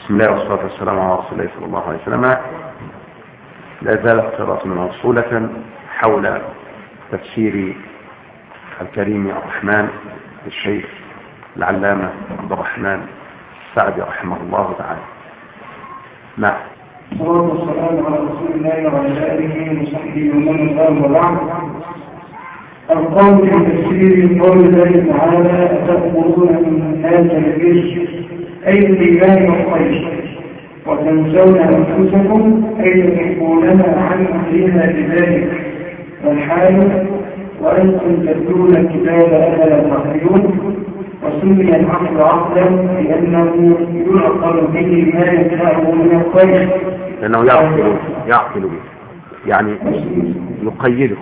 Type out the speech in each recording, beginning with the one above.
بسم الله والصلاة والسلام على رسول الله صلى الله عليه وسلم. لا زالت قراءتنا موصولة حول تفسير الكريم الرحمن للشيخ العلامة عبد الرحمن السعدي رحمه الله تعالى. نعم. الصلاة والسلام على رسول الله وعلى آله وصحبه ومن والاه وبعد. القول في تفسير قول الله تعالى: أتأمرون الناس بالبر أي بالإيمان والخير وتنسون أنفسكم أي تحبوننا عن أهلها بذلك، والحال وأنتم تتلون الكتاب أفلا تعقلون. وسمي العقل عقلا لأنه يعقل به ما ينفعه من الخير، لأنه يعقل به يعني يقيده.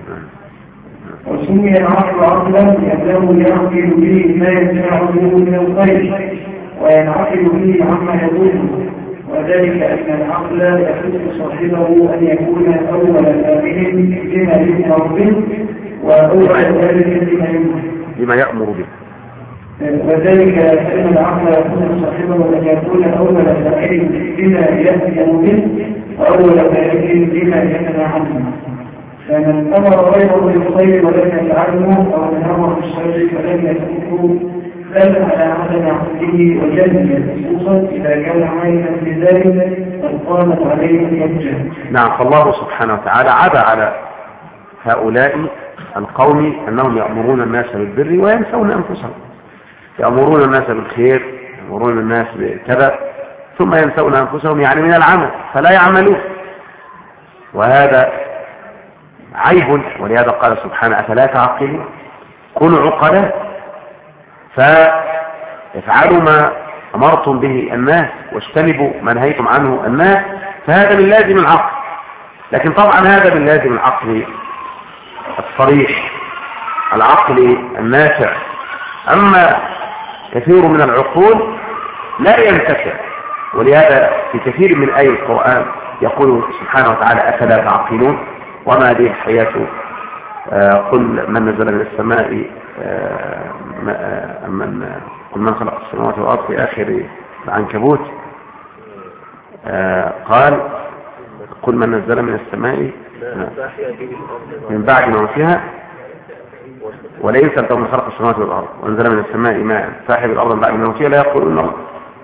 وسمي العقل عقلا لأنه يعقل به ما ينفعه من الخير وينعقل به عما يضره، وذلك أن العقل يحث صاحبه أن يكون أول الآمن بما يؤمر به وأول الآمن بما يأمر به. وذلك أن العقل يحث صاحبه أن يكون أول الآمن بما يأمر به وأول الآمن بما ينهى عنه. فمن أمر غيره بالخير ولم يفعله أو نهى بالشر فلم يتركه بل على عدم عقله وجهله، خصوصا إذا كان عائدا بذلك قد قامت عليه الحجة. نعم. فالله سبحانه وتعالى عاب على هؤلاء القوم أنهم يأمرون الناس بالبر وينسون أنفسهم. يأمرون الناس بالخير، يأمرون الناس بكذا، ثم ينسون أنفسهم يعني من العمل فلا يعملون، وهذا عيب. ولهذا قال سبحانه: أفلا تعقلون. كونوا عقلاء فافعلوا ما أمرتم به الناس واجتنبوا ما نهيتم عنه الناس، فهذا من لازم العقل. لكن طبعا هذا من لازم العقل الصريح، العقل النافع. أما كثير من العقول لا ينتفع، ولهذا في كثير من آيات القرآن يقول سبحانه وتعالى: أفلا تعقلون. وما هذه الحياة قل من نزل من السماء قل من خلق السماوات والأرض في آخر العنكبوت قال: قل من نزل من السماء من بعد ما فيها ولئن سألتهم من خلق السماوات والأرض وانزل من السماء ماء صاحب الأرض من بعد ما فيها لا يقولون الله.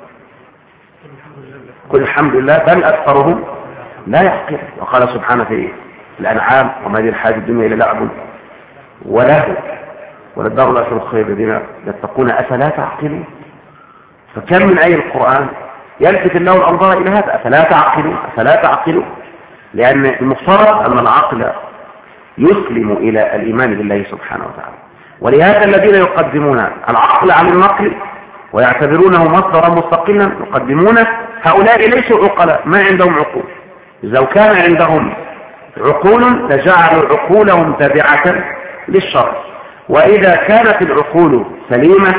قل الحمد لله بل أكثرهم لا يعقلون. وقال سبحانه في الأنعام: وما هذه الحياة الدنيا إلا لعب ولهو وللدار الآخرة خير الذين يتقون أفلا تعقلون. فكم من آية القرآن يلفت الله الأنظار إلى هذا: أفلا تعقلون أفلا تعقلون. لأن المفترض أن العقل يسلم إلى الإيمان بالله سبحانه وتعالى. ولهذا الذين يقدمون العقل على النقل ويعتبرونه مصدرا مستقلا يقدمونه، هؤلاء ليسوا عقلاء، ما عندهم عقول. إذا كان عندهم عقول لجعلوا عقولهم تابعة للشرع، وإذا كانت العقول سليمة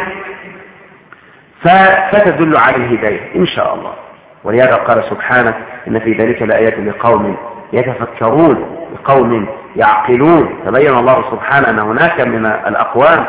فتدل على الهداية إن شاء الله. ولهذا قال سبحانه: إن في ذلك لآيات لقوم يتفكرون لقوم يعقلون. تبين الله سبحانه أن هناك من الأقوام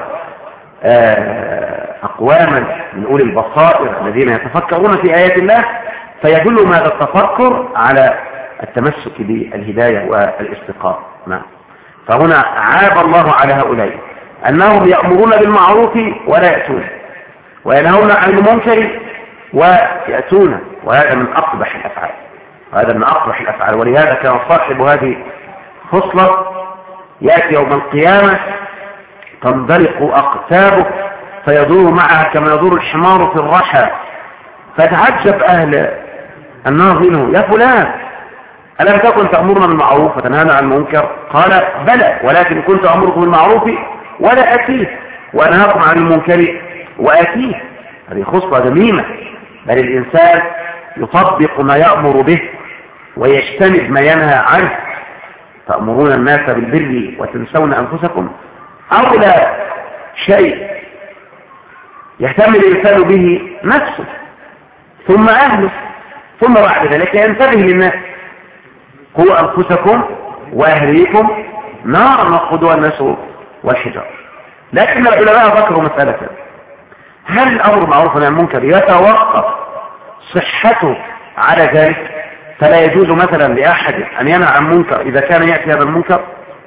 أقواما من أولي البصائر الذين يتفكرون في آيات الله، فيدل هذا التفكر على التمسك بالهداية والاستقامة. نعم. فهنا عاب الله على هؤلاء أنهم يأمرون بالمعروف ولا يأتون، وينهون عن المنكر ويأتون، وهذا من أقبح الأفعال. وهذا من أقبح الأفعال. ولهذا كان صاحب هذه خصلة يأتي يوم القيامة تنطلق أقتابه فيدور معها كما يدور الحمار في الرحى، فتعجب أهل النار منه: يا فلان ألم تكن تأمرنا بالمعروف وتنهانا عن المنكر؟ قال: بلى، ولكن كنت أمركم بالمعروف ولا أتيه وأنهاكم عن المنكر وأتيه. هذه خصلة ذميمة. بل الإنسان يطبق ما يأمر به ويجتنب ما ينهى عنه. تأمرون الناس بالبر وتنسون أنفسكم، أولى شيء يهتم الإنسان به نفسه ثم أهله، ثم بعد ذلك ينتبه للناس: قوا أنفسكم وأهليكم نارا وقودها الناس والحجار. لكن العلماء ذكروا مسألة: هل الأمر بالمعروف والنهي عن المنكر يتوقف صحته على ذلك، فلا يجوز مثلا لأحد أن ينهى عن منكر إذا كان يأتي هذا المنكر؟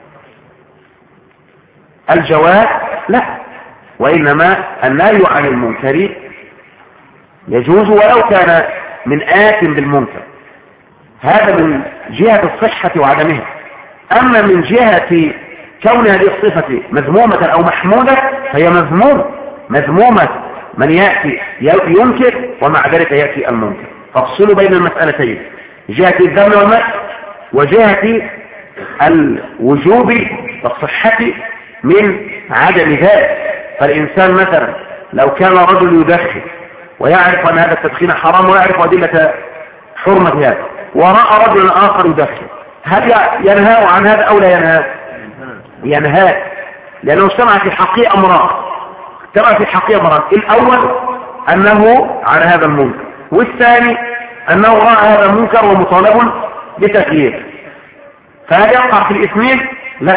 الجواب لا، وإنما النهي عن المنكر يجوز ولو كان من آت بالمنكر، هذا من جهة الصحة وعدمها. أما من جهة كون هذه الصفة مذمومة أو محمودة فهي مذمومة من يأتي ينكر ومع ذلك يأتي المنكر. فافصلوا بين المسألتين، جهة الذم والمدح وجهة الوجوب والصحة من عدم ذلك. فالإنسان مثلا لو كان رجل يدخن ويعرف أن هذا التدخين حرام ويعرف أدلة حرمة هذا، ورأى رجل آخر يدخن، هل ينهى عن هذا أو لا ينهى؟ لأنه اجتمع في حقيقة أمران. الأول أنه عن هذا المنكر، والثاني أنه رأى هذا المنكر ومطالب بتغييره، فهل يقع في الاثنين؟ لا،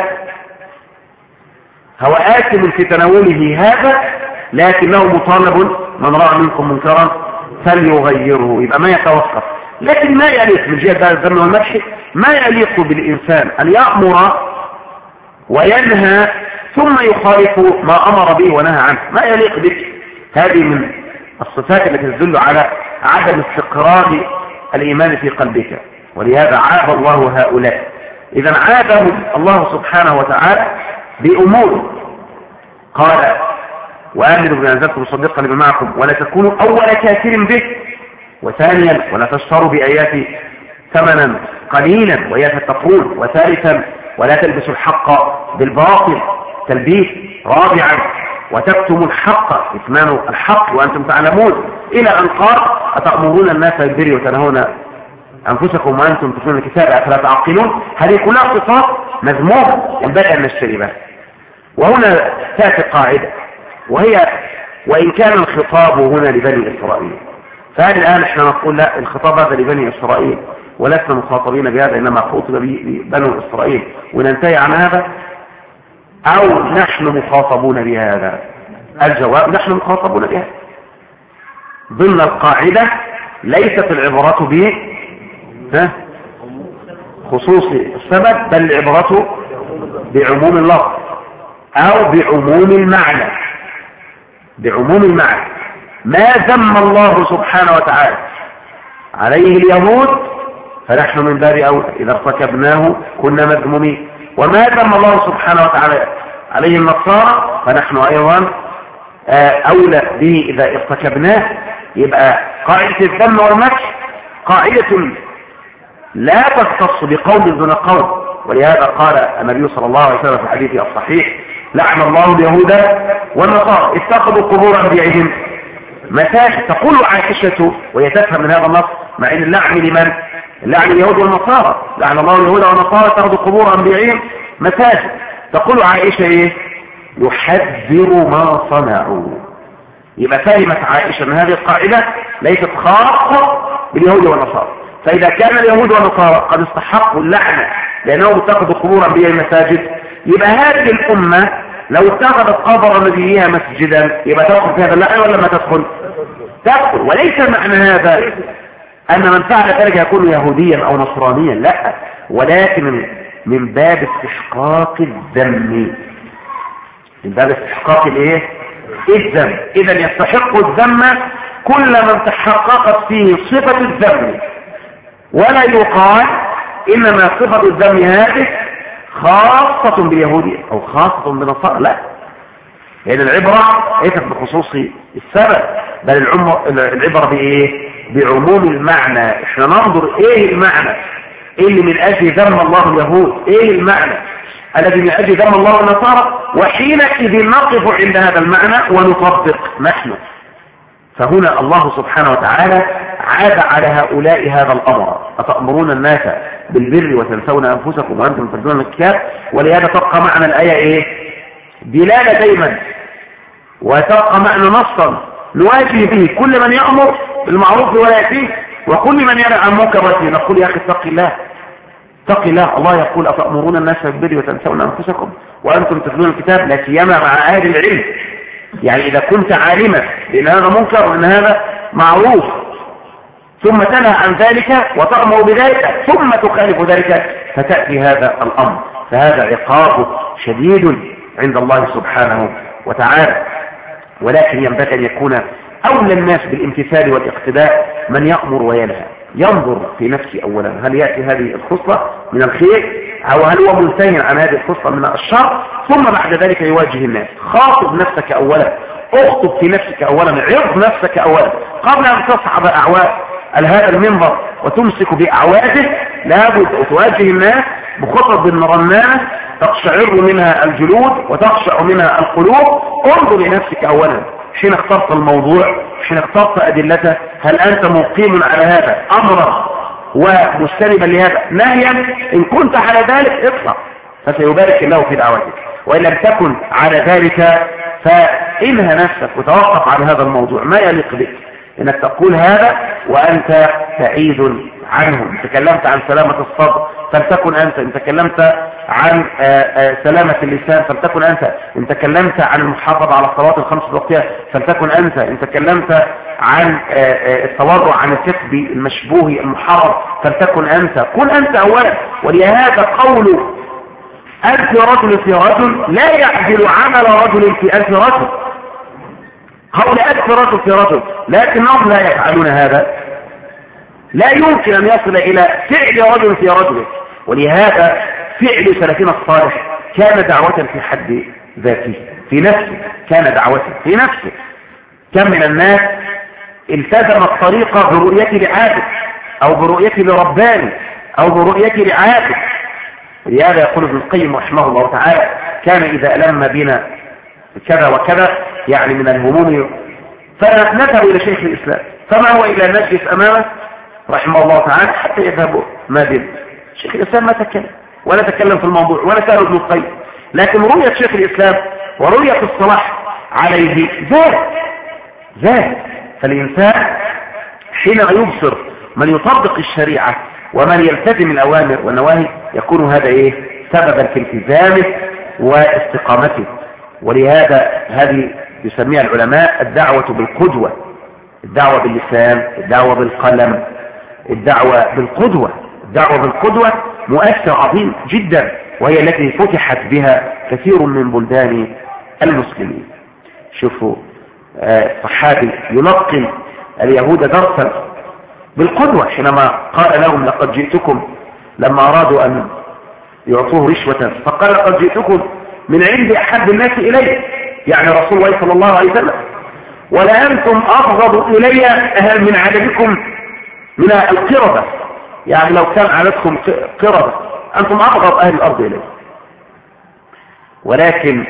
هو آثم في تناوله هذا، لكنه مطالب من رأى منكم منكرا فليغيره، يبقى ما يتوقف. لكن ما يليق من جهة الذم والمدح، ما يليق بالإنسان أن يأمر وينهى ثم يخالف ما أمر به ونهى عنه، ما يليق بك. هذه من الصفات التي تدل على عدم استقرار الإيمان في قلبك، ولهذا عاب الله هؤلاء. إذا عابهم الله سبحانه وتعالى بأمور، قال وآمنوا بما أنزلت مصدقا لما معكم ولا تكونوا أول كافر به، وثانيا ولا تشتروا بآياتي ثمنا قليلا ويتتقون، وثالثا ولا تلبسوا الحق بالباطل تلبيس، رابعا وتكتموا الحق كتمان الحق وأنتم تعلمون، إلى أن قال أتأمرون الناس بالبر وتنهون أنفسكم وأنتم تتلون الكتاب أفلا تعقلون. هذه كلها صفات مذمومة ينبغي أن نجتنبها. وهنا تأتي قاعدة، وهي وإن كان الخطاب هنا لبني إسرائيل، فهل الآن احنا نقول لا، الخطاب هذا لبني إسرائيل ولسنا مخاطبين بهذا، إنما خطب بنو إسرائيل وننتهي عن هذا، أو نحن مخاطبون بهذا؟ الجواب نحن مخاطبون بهذا ضمن القاعدة. ليست العبرة خصوص السبب، بل العبرة بعموم اللفظ أو بعموم المعنى. ما ذم الله سبحانه وتعالى عليه اليهود فنحن من باب أولى إذا ارتكبناه كنا مذمومين، وما ذم الله سبحانه وتعالى عليه النصارى فنحن أيضا أولى به إذا ارتكبناه. يبقى قاعدة الذم والمدح قاعدة لا تختص بقوم دون قوم، ولهذا قال النبي صلى الله عليه وسلم في حديثه الصحيح لعن الله اليهود والنصارى اتخذوا قبور أنبيائهم مساجد. تقول عائشة وهي تفهم من هذا النص، مع ان اللعن لمن؟ اللعن اليهود والنصارى، لعن الله اليهود والنصارى اتخذوا قبور أنبيائهم مساجد. تقول عائشة ايه؟ يحذر ما صنعوا. يبقى فهمت عائشة ان هذه القاعدة ليست خاصة باليهود والنصارى، فإذا كان اليهود والنصارى قد استحقوا اللعنة لأنهم اتخذوا قبور أنبيائهم مساجد، يبقى هذه الأمة لو اتخذت قبر نبيها مسجدا يبقى تدخل في هذا اللعنة ولا ما تدخل؟ تدخل. وليس معنى هذا أن من فعل ذلك يكون يهوديا أو نصرانيا، لا، ولكن من باب استحقاق الذم، من باب استحقاق الايه؟ الذم. إذا يستحق الذم كل من تحققت فيه صفة الذم، ولا يقال إنما صفة الذم هذه خاصة باليهودية أو خاصة بالنصارى، لا، لأن العبرة ليست بخصوص السبب، بل العبرة بإيه؟ بعموم المعنى. احنا ننظر ايه المعنى اللي من أجل ذم الله اليهود، ايه المعنى الذي من أجل ذم الله النصارى، وحينئذ نقف عند هذا المعنى ونطبق نحن. فهنا الله سبحانه وتعالى عاد على هؤلاء هذا الأمر، أتأمرون الناس بالبر وتنسون أنفسكم وأنتم تتلون الكتاب. ولهذا تبقى معنى الآية إيه؟ دلالة دايما، وتبقى معنى نصا نواجه به كل من يأمر بالمعروف ولا يأتيه، وكل من ينهى عن منكر نقول يا أخي اتق الله، اتق الله. الله يقول أتأمرون الناس بالبر وتنسون أنفسكم وأنتم تتلون الكتاب، لا سيما مع أهل العلم. يعني إذا كنت عالما بأن هذا منكر وأن هذا معروف ثم تنهى عن ذلك وتأمر بذلك ثم تخالف ذلك فتأتي هذا الأمر. فهذا عقاب شديد عند الله سبحانه وتعالى. ولكن ينبغي أن يكون أولى الناس بالامتثال والاقتداء من يأمر وينهى، ينظر في نفسه أولا هل يأتي هذه الخصلة من الخير أو هل هو منتهي عن هذه الخصلة من الشر، ثم بعد ذلك يواجه الناس. خاطب نفسك أولا، اخطب في نفسك أولا، عرض نفسك أولا قبل أن تصعد أعواد هذا المنبر وتمسك بأعواده. لابد أن تواجه الناس بخطب رنانة تقشعر منها الجلود وتقشع منها القلوب. انظر لنفسك أولا حين اخترت الموضوع، حين اخترت أدلته، هل أنت مقيم على هذا أمرا ومجتنبا لهذا نهيا؟ إن كنت على ذلك اطلع فسيبارك الله في دعوتك، وإن لم تكن على ذلك فإنهى نفسك وتوقف عن هذا الموضوع. ما يليق بك إنك تقول هذا وأنت بعيد عنهم. تكلمت عن سلامة الصدر فلتكن أنت، إن تكلمت عن سلامة اللسان فلتكن أنت، إن تكلمت عن المحافظة على الصلوات الخمس الوقتية فلتكن أنت، إن تكلمت عن التورع عن الكسب المشبوه المحرم فلتكن أنت. كن أنت أولا. ولهذا قول ألف رجل في رجل لا يعدل عمل رجل في ألف رجل. قول ألف رجل في رجل لكنهم لا يفعلون هذا، لا يمكن أن يصل إلى فعل رجل في رجل. ولهذا فعل سلفنا الصالح كان دعوة في حد ذاته، في نفسه كان دعوة في نفسه. كم من الناس التزم الطريقة برؤيته لعابد أو برؤيته لرباني أو برؤيته لعابد. ولهذا يقول ابن القيم رحمه الله تعالى كان إذا ألم بنا كذا وكذا يعني من الهموم فنذهب إلى شيخ الإسلام، فما هو إلى نجلس أمامه رحمه الله تعالى حتى يذهب ما بين شيخ الإسلام ما تكلم ولا تكلم في الموضوع ولا سأل ابن القيم، لكن رؤية شيخ الإسلام ورؤية الصلاح عليه ذات. فالإنسان حين يبصر من يطبق الشريعة ومن يلتزم الأوامر والنواهي يكون هذا سببا في التزامه واستقامته. ولهذا هذه يسميها العلماء الدعوة بالقدوة، الدعوة باللسان، الدعوة بالقلم، الدعوة بالقدوة. الدعوة بالقدوة مؤثر عظيم جدا، وهي التي فتحت بها كثير من بلدان المسلمين. شوفوا صحابي يلقن اليهود درسا بالقدوة حينما قال لهم لقد جئتكم، لما أرادوا أن يعطوه رشوة فقال لقد جئتكم من عند أحب الناس إلي، يعني رسول الله صلى الله عليه وسلم، ولأنتم أبغض إلي من عددكم من القردة، يعني لو كان عددكم قردة أنتم أبغض أهل الأرض إلي، ولكن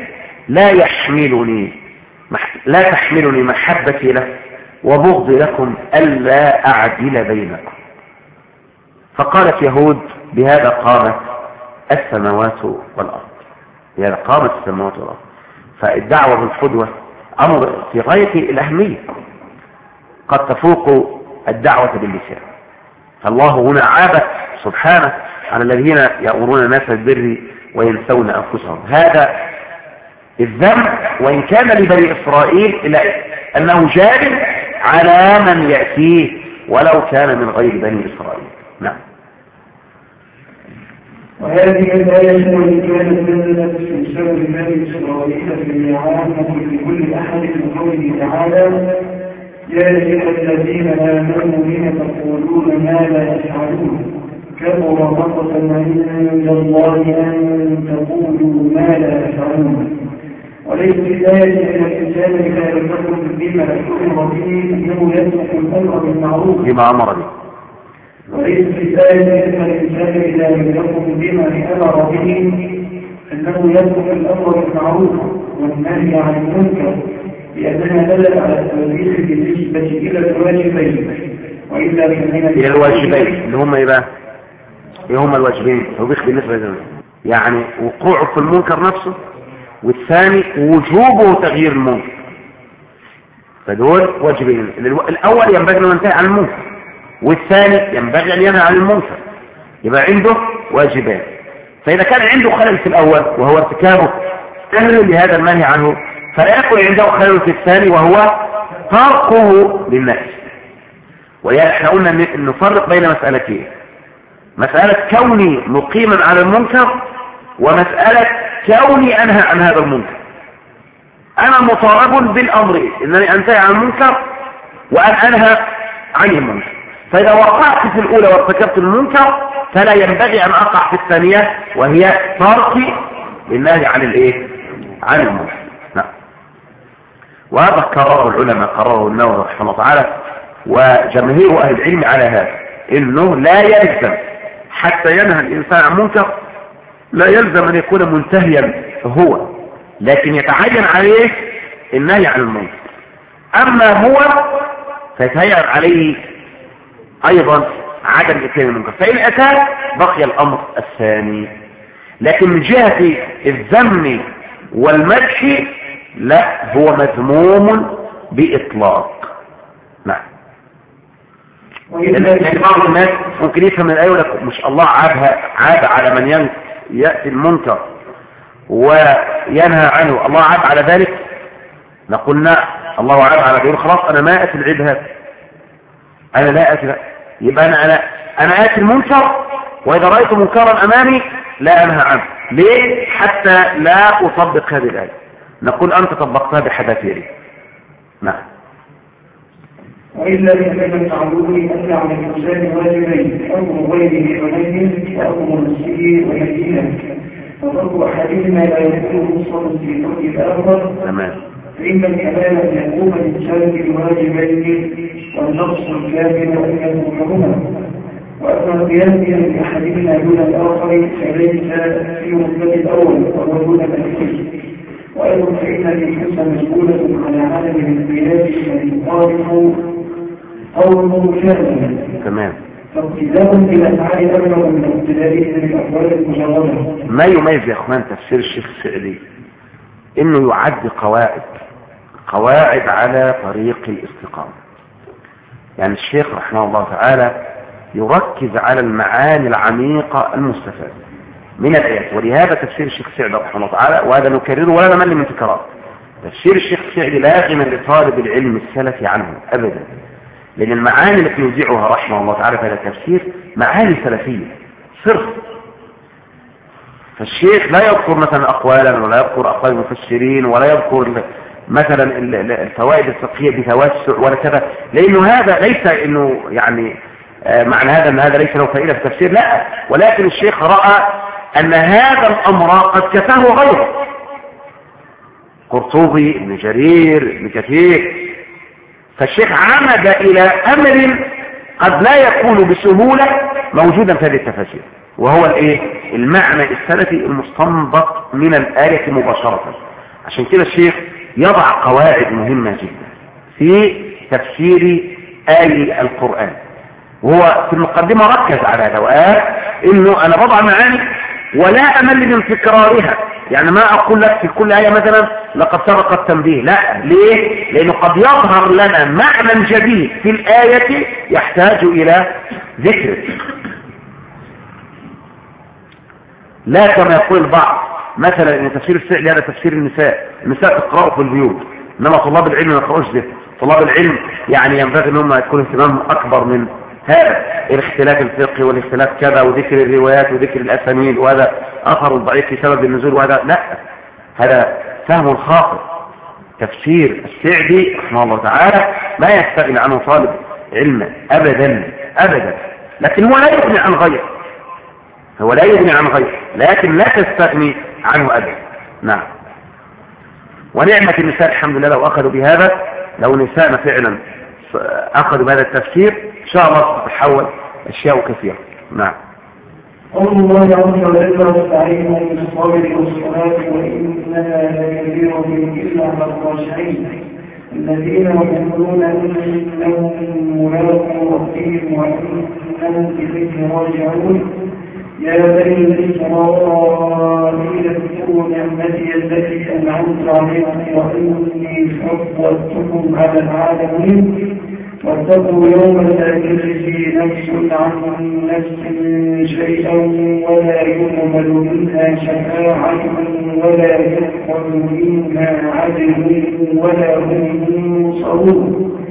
لا تحملني محبتي له وبغضي لكم ألا أعدل بينكم. فقالت يهود بهذا قامت السماوات والأرض، بهذا قامت السماوات والأرض. فالدعوة بالقدوة أمر في غاية الأهمية قد تفوق الدعوة باللسان. فالله هنا عاب سبحانه على الذين يأمرون الناس بالبر وينسون أنفسهم. هذا الذنب وإن كان لبني إسرائيل إلا أنه جار على من يأتيه ولو كان من غير بني إسرائيل. نعم. وهذه الآية التي كانت نزلت في سبب بني إسرائيل في العامة لكل أحد من قوله تعالى يا أيها الذين آمنوا لم تقولون ما لا تفعلون كبر مقتا عند الله أن تقولوا ما لا تفعلون. وليس الآية أن الإنسان إذا لم يكن بما أمر به أنه يترك الأمر بالمعروف بما أمر به. وليس الآية أن الإنسان إذا لم يكن بما أمر به أنه يترك الأمر بالمعروف والنهي عن المنكر، لأنها دلت على التوجيه بالنسبة إلى الواجبين، وإلا إلى الواجبين اللي هم إيه بقى؟ إيه هم الواجبين؟ توبيخ بالنسبة لهم يعني وقوعه في المنكر نفسه، والثاني وجوبه تغيير المنكر. فدول واجبين، الأول ينبغي أن ينتهي عن المنكر، والثاني ينبغي أن ينهى عن المنكر، يبقى عنده واجبان. فإذا كان عنده خلل في الأول وهو ارتكابه أهل لهذا المنهي عنه، فلا يكون عنده خلل في الثاني وهو تركه للناس. احنا قلنا ان نفرق بين مسألتين: مسألة كوني مقيما على المنكر، ومسألة كوني انهى عن هذا المنكر. انا مطالب بالامرين، انني انتهي عن المنكر وان انهى عن المنكر. فاذا وقعت في الاولى وارتكبت المنكر فلا ينبغي ان اقع في الثانية، وهي تركي للنهي عن الايه؟ عن المنكر. نعم. وهذا قرره العلماء، قرره النووي رحمه الله تعالى وجماهير اهل العلم على هذا، انه لا يلزم حتى ينهى الانسان عن منكر، لا يلزم ان يكون منتهيا هو، لكن يتعين عليه النهي عن المنكر. اما هو فيتهيأ عليه ايضا عدم اتيان المنكر، فان اتى بقي الامر الثاني. لكن من جهة الذم والمدح لا، هو مذموم باطلاق. نعم. لأن بعض الناس ممكن يفهم الآية يقول لك مش الله عاب على من يأتي المنكر وينهى عنه، الله عاب على ذلك؟ نقول لا، الله عاب على ذلك. خلاص أنا ما أتي العيب هذا، أنا لا أتي، يبقى أنا آتي المنكر، وإذا رأيت منكرا أمامي لا أنهى عنه. ليه؟ حتى لا أطبق هذه الآية. نقول أنت طبقتها بحذافيري. نعم. وإلا فإن التعبد أن على الإنسان واجبين: أمر غيره ونهيه، وأمر نفسه ونهيه. وترك أحدهما لا يكون مصدر في ترك الآخر. تمام. فإن الكمال أن يقوم الإنسان بالواجبين، والنقص الكامل أن يتركهما. وأما القيام بأحدهما دون الآخر فليس في رتبة الأول، وهو دون الأخير. وأيضا فإن النفوس مسؤولة على عدم الانقياد الذي يخالف قوله كاملا. تمام. فابتداء بالأفعال أبلغ من ابتدائه بالأقوال المجردة. ما يميز يا أخوان تفسير الشيخ السعدي إنه يعد قواعد على طريق الاستقامة. يعني الشيخ رحمه الله تعالى يركز على المعاني العميقة المستفادة من الآيات، ولهذا تفسير الشيخ السعدي رحمه الله تعالى، وهذا نكرره ولا نمل من تكراره، تفسير الشيخ السعدي لا غنى لطالب العلم السلفي عنه أبدا، لأن المعاني التي يوزعها رحمه الله تعالى في هذا التفسير معاني سلفية صرف. فالشيخ لا يذكر مثلا أقوالا، ولا يذكر أقوال المفسرين، ولا يذكر مثلا الفوائد الفقهية بتوسع ولا كذا، لأنه هذا ليس إنه يعني معنى هذا أن هذا ليس له فائدة في التفسير، لا، ولكن الشيخ رأى أن هذا الأمر قد كفاه غيره، قرطبي، ابن جرير، ابن كثير. فالشيخ عمد إلى أمر قد لا يكون بسهولة موجودا في هذه التفاسير، وهو المعنى السلفي المستنبط من الآية مباشرة. عشان كده الشيخ يضع قواعد مهمة جدا في تفسير آية القرآن، وهو في المقدمة ركز على هذا وقال إنه أنا بضع معاني ولا أمل من تكرارها. يعني ما أقول لك في كل آية مثلا لقد سبق التنبيه، لا. ليه؟ لأنه قد يظهر لنا معنى جديد في الآية يحتاج إلى ذكر، لا كما يقول البعض مثلا ان تفسير السعدي هذا تفسير النساء تقرأوا في البيوت، انما طلاب العلم ما يقرأوش به. طلاب العلم يعني ينبغي ان هم يكون اهتمامهم اكبر من هذا الاختلاف الفقهي والاختلاف كذا وذكر الروايات وذكر الاسانيد، وهذا اثر ضعيف في سبب النزول، وهذا لا، هذا فهم خاطئ. تفسير السعدي رحمه الله تعالى ما يستغني عنه طالب علم ابدا ابدا، لكن هو لا يغني عن غيره، هو لا يغني عن غيره، لكن لا تستغني عنه ابدا. نعم. ونعمة النساء الحمد لله لو اخذوا بهذا، لو نساءنا فعلا اخذوا بهذا التفسير ان شاء الله تتحول اشياء كثيرة. نعم. قول الله عز وجل: واستعينوا بالصبر والصلاة وإنها لكبيرة إلا على الخاشعين الذين يقولون إنهم ملاقو ربهم وإنهم إليه راجعون. يا بني إسرائيل اذكروا نعمتي التي أنعمت عليكم وإني فضلتكم على العالمين واتقوا يوما لا تجزي نفس عن نفس شيئا ولا يقبل منها شفاعة ولا يقبل منها عدل ولا هم ينصرون.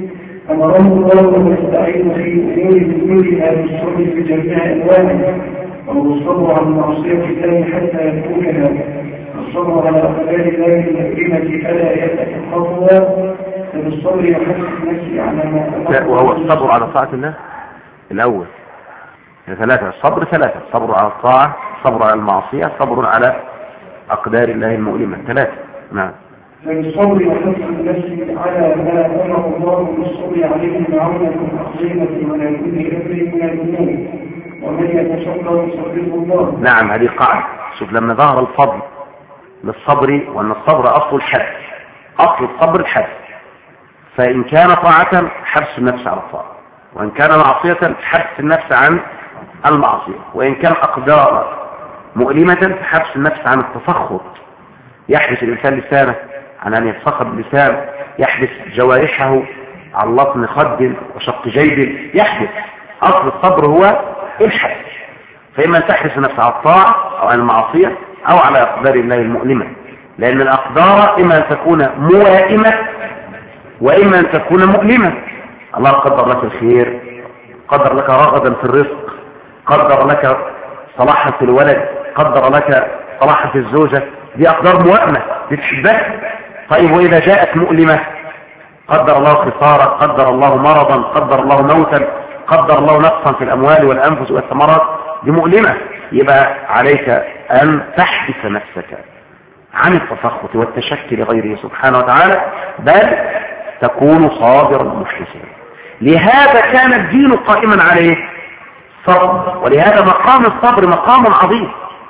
أمره الله أن يستعين في أمور كلها بالصبر في جميع أنواعه، والصبر على معصية الله حتى يكونها، والصبر على أقدار الله المؤلمة فلا يتحققها، فبالصبر يحسن نفسي على ما وهو الصبر على طاعة الله الأول. ثلاثة، الصبر ثلاثة: صبر على الطاعة، صبر على المعصية، صبر على أقدار الله المؤلمة. ثلاثة. نعم. فبالصبر يحسن نفسي على ما أمر الله بالصبر عليه معونة عظيمة ولا يكون أمر من الأمور، ومن يتصبر يصبره الله. نعم، هذه قاعدة. شوف لما ظهر الفضل للصبر، وأن الصبر أصل الحد، أصل الصبر الحد، فإن كان طاعة حبس النفس على الطاعة، وإن كان معصية حبس النفس عن المعصية، وإن كان أقدار مؤلمة حبس النفس عن التسخط. يحبس الإنسان لسانه عن أن يتسخط باللسان، يحبس جوارحه عن لطم خد وشق جيب، يحبس. أصل الصبر هو الحبس، فإما أن تحبس النفس على الطاعة أو عن المعصية أو على أقدار الله المؤلمة، لأن الأقدار إما أن تكون موائمة وإما أن تكون مؤلمة. الله قدر لك الخير، قدر لك رغدا في الرزق، قدر لك صلاحا في الولد، قدر لك صلاحا في الزوجة، دي أقدار موائمة بتحبها. طيب وإذا جاءت مؤلمة، قدر الله خسارة، قدر الله مرضا، قدر الله موتا، قدر الله نقصا في الأموال والأنفس والثمرات، دي مؤلمة. يبقى عليك أن تحبس نفسك عن التسخط والتشكي لغيره سبحانه وتعالى، بل تكون صابرا محتسبا. لهذا كان الدين قائما عليه صبر، ولهذا مقام الصبر مقام عظيم،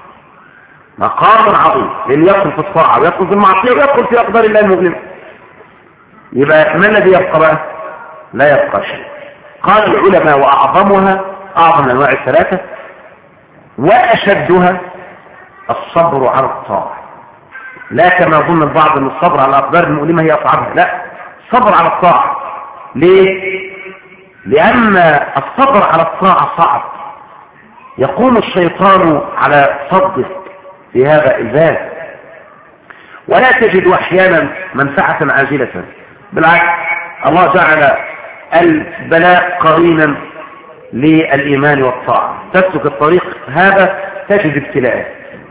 مقام عظيم، لأن يدخل في الطاعة ويدخل في المعصية ويدخل في أقدار الله المؤلمة. يبقى ما الذي يبقى بقى؟ لا يبقى شيء. قال العلماء: وأعظمها، أعظم الأنواع الثلاثة وأشدها الصبر على الطاعة. لا كما يظن البعض أن الصبر على الأقدار المؤلمة هي أصعبها، لا، الصبر على الطاعة. ليه؟ لأن الصبر على الطاعة صعب، يقوم الشيطان على صدك في هذا الباب، ولا تجد أحيانا منفعة عاجلة، بالعكس الله جعل البلاء قرينا للإيمان والطاعة. تسلك الطريق هذا تجد ابتلاءات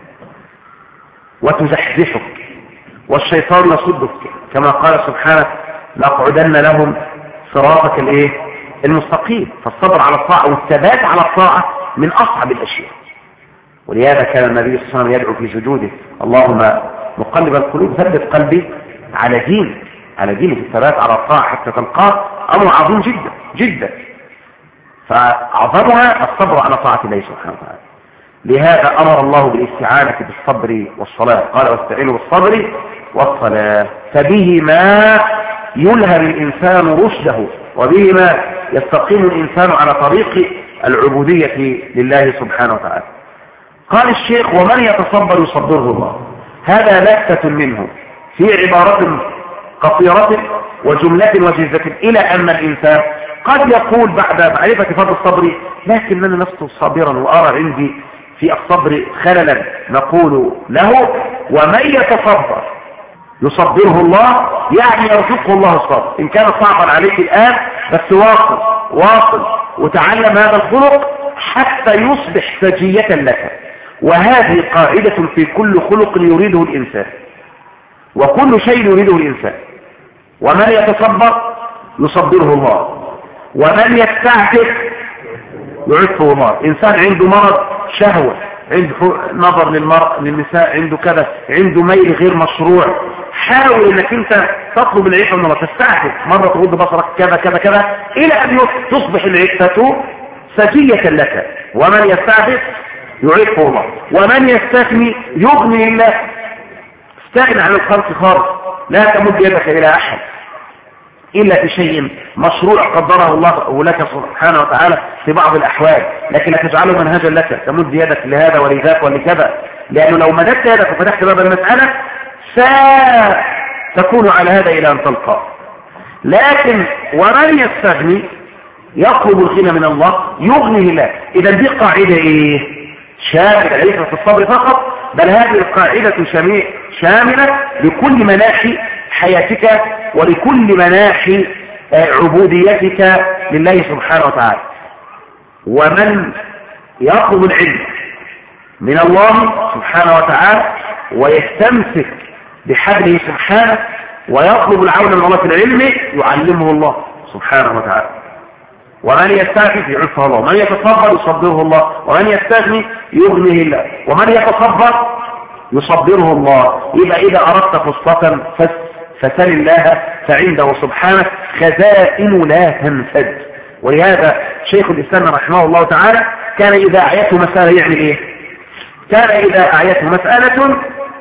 وتزحزحك، والشيطان يصدك كما قال سبحانه: لأقعدن لهم صراطك المستقيم. فالصبر على الطاعة والثبات على الطاعة من أصعب الأشياء. ولهذا كان النبي صلى الله عليه وسلم يدعو في سجوده: اللهم مقلب القلوب ثبت قلبي على دينك. الثبات على الطاعة حتى تلقاه أمر عظيم جدا جدا، فأعظمها الصبر على طاعة الله سبحانه وتعالى. لهذا أمر الله بالاستعانة بالصبر والصلاة، قال: واستعينوا بالصبر والصلاة، فبهما يلهم الإنسان رشده، وبهما يستقيم الإنسان على طريق العبودية لله سبحانه وتعالى. قال الشيخ: ومن يتصبر يصبره الله. هذا لفتة منه في عبارة قصيرة وجملة وجزة، إلى أن الإنسان قد يقول بعد معرفة فضل الصبر: لكن أنا لست صابرا وأرى عندي في الصبر خللا. نقول له: ومن يتصبر يصبره الله، يعني يرزقه الله الصبر. إن كان صعبا عليك الآن، بس واصل وتعلم هذا الخلق حتى يصبح سجية لك. وهذه قاعدة في كل خلق يريده الإنسان وكل شيء يريده الإنسان. ومن يتصبر يصبره الله، ومن يستعفف يعفه الله. إنسان عنده مرض شهوة، عنده نظر للنساء، عنده كذا، عنده ميل غير مشروع، حاول انك انت تطلب العفة من الله، تستعفف، مرة تغض بصرك كذا كذا كذا، الى ان تصبح العفة سجية لك. ومن يستعفف يعفه الله، ومن يستغني يغني الله. استغنى عن الخلق خالص، لا تمد يدك الى احد الا في شيء مشروع قدره الله لك سبحانه وتعالى في بعض الاحوال، لكن لا تجعله منهجا لك تمد يدك لهذا ولذاك ولكذا، لانه لو مددت يدك وفتحت باب المسألة ستكون على هذا الى ان تلقاه. لكن ومن يستغني يطلب الغنى من الله يغنيه الله. اذا دي قاعدة شاملة ليس في الصبر فقط، بل هذه القاعدة شاملة لكل مناحي حياتك ولكل مناحي عبوديتك لله سبحانه وتعالى. ومن يطلب العلم من الله سبحانه وتعالى ويستمسك بحبله سبحانه ويطلب العون من الله في العلم يعلمه الله سبحانه وتعالى. ومن يستعفف يعفه الله، ومن يتصبر يصبره الله، ومن يستغني يغنيه الله، ومن يتصبر يصبره الله. يبقى إذا أردت خصة فسل الله فعنده سبحانه خزائن لا تنفد. ولهذا شيخ الإسلام رحمه الله تعالى كان إذا أعيته مسألة يعمل إيه؟ كان إذا أعيته مسألة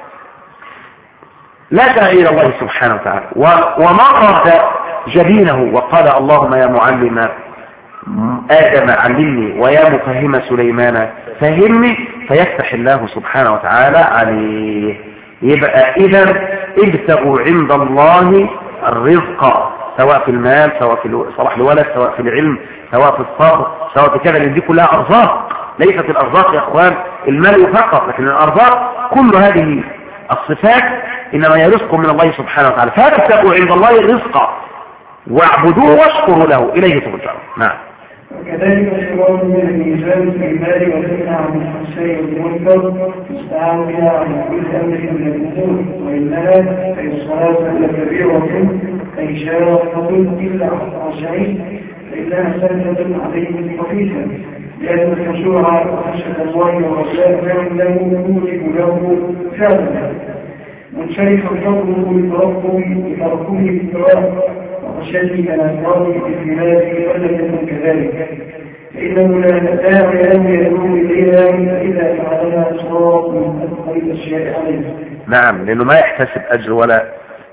لجأ إلى الله سبحانه وتعالى ومرض جبينه وقال اللهم يا معلم آدم علمني ويا مفهم سليمان فهمني، فيفتح الله سبحانه وتعالى عليه. يبقى إذا ابتغوا عند الله الرزق، سواء في المال، سواء في صلاح الولد، سواء في العلم، سواء في الصبر، سواء في كذا، لأن دي كلها أرزاق. ليست الأرزاق يا أخوان المال فقط، لكن الأرزاق كل هذه الصفات إنما يرزق من الله سبحانه وتعالى. فابتغوا عند الله الرزق واعبدوه واشكروا له إليه ترجعون. نعم. وكذلك الشراب من الميزان في المال وتمنع عن الفحشاء والمنكر تستعان بها على كل امر من الامور، وانها اي الصلاه لكبيره اي شاقه الا خاشعين فانها سهله عليهم خفيفه، لان الخشوع وخشيه الله ورجاء له يوجب له فعلا منشرح فضله بتركه بالدعاء وخشيته على الله بإثماته ولا يكون كذلك، فإنه لا داعي له يدعو إليها إذا فعلها صراط من أثقل الأشياء عليه. نعم، لأنه ما يحتسب أجر ولا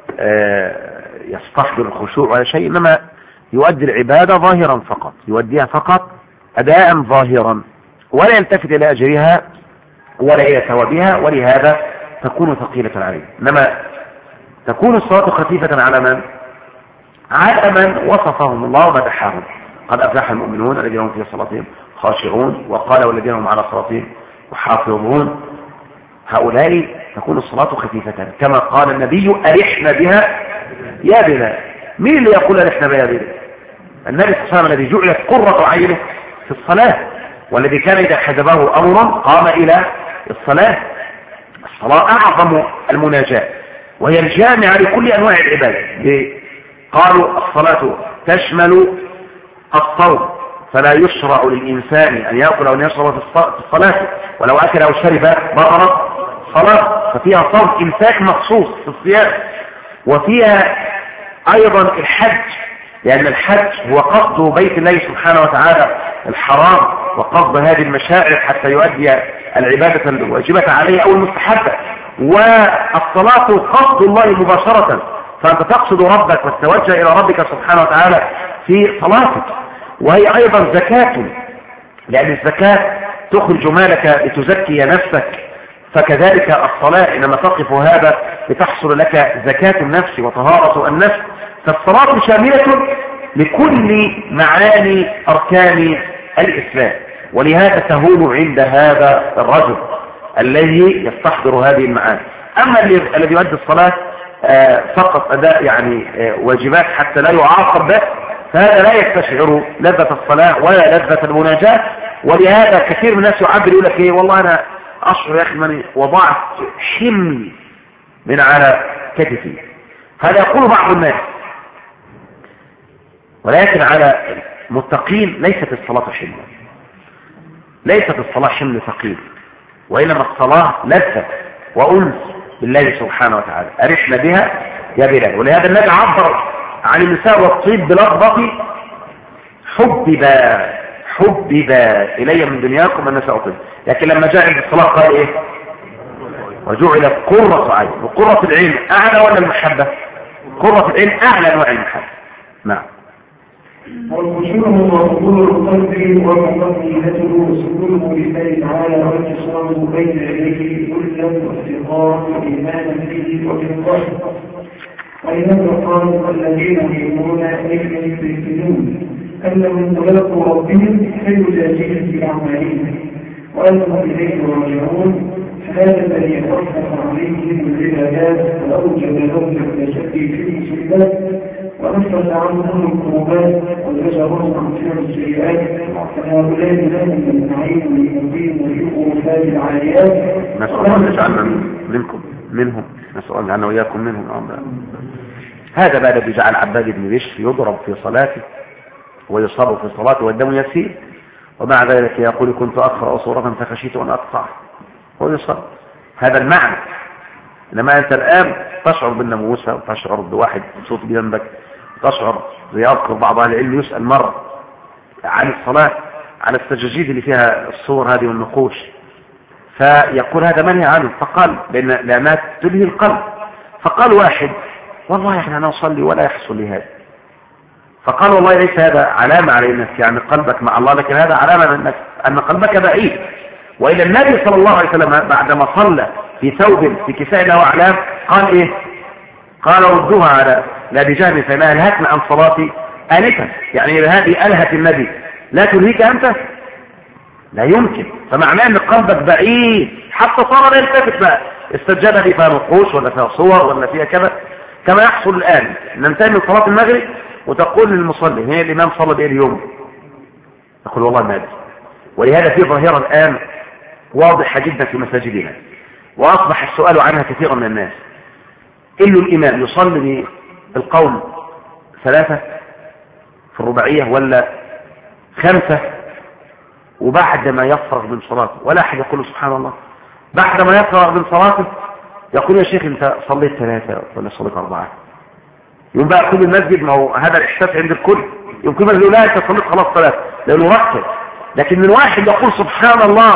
يستحضر الخشوع ولا شيء، إنما يؤدي العبادة ظاهرا فقط، يؤديها فقط أداء ظاهرا ولا يلتفت إلى أجرها ولا إلى ثوابها، ولهذا تكون ثقيلة عليه. إنما تكون الصلاة خفيفة على من؟ على من وصفهم الله ومدحهم. قد أفلح المؤمنون الذين هم في صلاتهم خاشعون، وقال والذين هم على صلاتهم يحافظون. هؤلاء تكون الصلاة خفيفة كما قال النبي أرحنا بها يا بلال. مين اللي يقول أرحنا بها يا بلال؟ النبي صلى الله عليه وسلم الذي جعلت قرة عينه في الصلاة، والذي كان إذا حجبه أمر قام إلى الصلاة. الصلاة أعظم المناجاة وهي الجامعة لكل أنواع العبادة. قالوا الصلاة تشمل الصوم، فلا يشرع للإنسان أن يأكل أو يشرب في الصلاة، ولو أكل أو شرب بطلت صلاة. ففيها صوم إمساك مخصوص في الصيام، وفيها أيضا الحج، لأن الحج هو قصد بيت الله سبحانه وتعالى الحرام وقصد هذه المشاعر حتى يؤدي العبادة الواجبة عليه أو المستحبة. والصلاة قصد الله مباشرة، فأنت تقصد ربك وتتوجه إلى ربك سبحانه وتعالى في صلاتك. وهي أيضا زكاة، لأن الزكاة تخرج مالك لتزكي نفسك، فكذلك الصلاة إنما تقف هذا لتحصل لك زكاة النفس وطهارة النفس. فالصلاة شاملة لكل معاني أركان الإسلام، ولهذا تهون عند هذا الرجل الذي يستحضر هذه المعاني. أما الذي يؤدي الصلاة فقط أداء يعني واجبات حتى لا يعاقب به، فهذا لا يستشعر لذة الصلاة ولا لذة المناجاة. ولهذا كثير من الناس يعبر يقول لك ايه والله أنا أشعر يا أخي من وضعت حمل من على كتفي. هذا يقول بعض الناس، ولكن على المتقين ليست الصلاة حمل، ليست الصلاة حمل ثقيل، وإنما الصلاة لذة وأنس بالله سبحانه وتعالى. أرحنا بها يا بلال. ولهذا النبي عبر عن النساء والطيب بلفظة حبب إلي من دنياكم النساء والطيب، لكن لما جاء عند الصلاة قال إيه؟ وجعلت قرة عين. وقرة العين أعلى ولا المحبة؟ قرة العين أعلى أنواع المحبة. نعم. والخشوع هو حضور القلب ومطمئنته وسكونه لله تعالى وانتصاره بين يديه كلا وافتقار وايمانا فيه وفقه. وإنما قالوا الذين يؤمنون إليه بالجنون أنهم ملاقوا ربهم فيجازيهم بأعمالهم وأنهم إليه راجعون، فهذا الذي يتوقف عليهم العبادات وأوجب لهم التشدي في المسلمات ونفرت عنهم الكروبات وزجرهم عن فعل السيئات فهؤلاء لهم النعيم المقيم ويقوا فاز العاليات. نسأل الله أن يجعلنا منهم نسأل الله أن وإياكم منهم. هذا بقى الذي جعل عباد بن بشر يضرب في صلاته ويصاب في صلاته والدم يسير، ومع ذلك يقول كنت أقرأ صورة فخشيت أن أقطع ويصاب. هذا المعنى. لما أنت الآن تشعر بالناموسة وتشعر بواحد صوت بجنبك، تشعر زي أذكر بعض أهل العلم يسأل مرة عن الصلاة على السجاجيد اللي فيها الصور هذه والنقوش، فيقول هذا منهي عنه، فقال لأنها تلهي القلب. فقال واحد والله يعني أنا أصلي ولا يحصل لي هذا. فقال والله ليس هذا علامة على أنك يعني قلبك مع الله، لكن هذا علامة أن قلبك بعيد. وإلى النبي صلى الله عليه وسلم بعدما صلى في ثوب في كساء له أعلام قال إيه؟ قال ردوها على لأبي جهل فإنها ألهتنا عن صلاتي آنفا. يعني إذا هذه ألهت النبي لا تلهيك أنت؟ لا يمكن. فمعناه أن قلبك بعيد حتى صار لا يلتفت بقى السجادة دي فيها نقوش ولا فيها صور ولا فيها كذا، كما يحصل الآن. ننتهي من صلاة المغرب وتقول للمصلي هي الإمام صلى بإيه اليوم؟ تقول والله ما أدري. ولهذا في ظاهرة الآن واضحة جدا في مساجدنا، وأصبح السؤال عنها كثيرا من الناس. إن الإمام يصلي بالقوم 3 في الرباعية ولا 5، وبعد ما يفرغ من صلاته ولا أحد يقول سبحان الله، بعد ما يفرغ من صلاته يقول يا شيخ أنت صليت 3 ولا صليت 4؟ يوم بقى كل المسجد، ما هو هذا الإحساس عند الكل، يمكن ما يقول لا أنت صليت خلاص 3 لأنه ركز. لكن من واحد يقول سبحان الله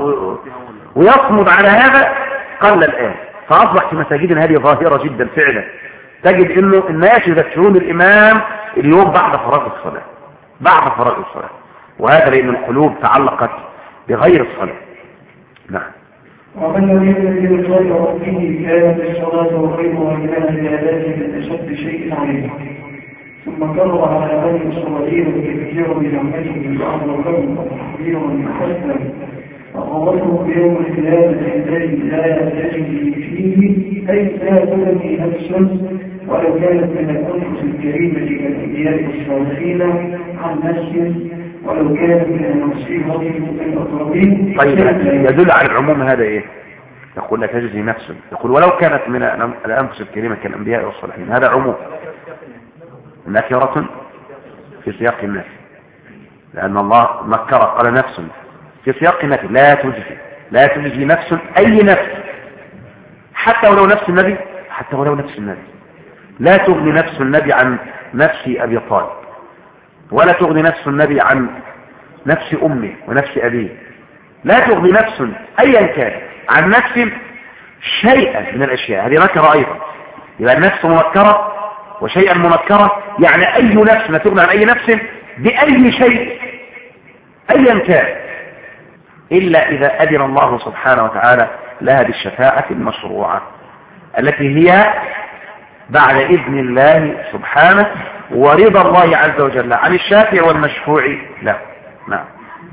ويصمد على هذا قل الآن. فأصبح في مساجدنا هذه ظاهرة جدا فعلا، تجد إنه الناس يذكرون الإمام اليوم بعد فراغ الصلاة، بعد فراغ الصلاة، وهذا لأن القلوب تعلقت بغير الصلاة. نعم. ومن يريد الخير فيه كانت الصلاة وخيرها من العبادات من أشد شيء عليه. ثم كرر على بني إسرائيل التذكير بنعمته وأمرهم وتحذيرهم حسنا وقوته بيوم القيامة الذي لا تجري فيه أي لا تجري نفس ولو كانت من الأنفس الكريمة كالأنبياء الصالحين عن نفس ولو كانت من المصيبة الأقربين. طيب يدل على العموم هذا إيه؟ يقول لا تجزي نفس، يقول ولو كانت من الأنفس الكريمة كالأنبياء والصالحين، هذا عموم نكرة في سياق النفي، لأن الله نكر قال نفس في سياق النفي لا تجزي نفس أي نفس، حتى ولو نفس النبي، حتى ولو نفس النبي. لا تغني نفس النبي عن نفس أبي طالب، ولا تغني نفس النبي عن نفس أمه ونفس أبيه. لا تغني نفس أيا كان عن نفس شيئا من الأشياء، هذه نكرة أيضا. يبقى النفس منكرة وشيئا منكرة، يعني أي نفس لا تغني عن أي نفس بأي شيء أيا كان، إلا إذا أذن الله سبحانه وتعالى لها بالشفاعة المشروعة التي هي بعد إذن الله سبحانه ورضا الله عز وجل عن الشافع والمشفوع له. نعم.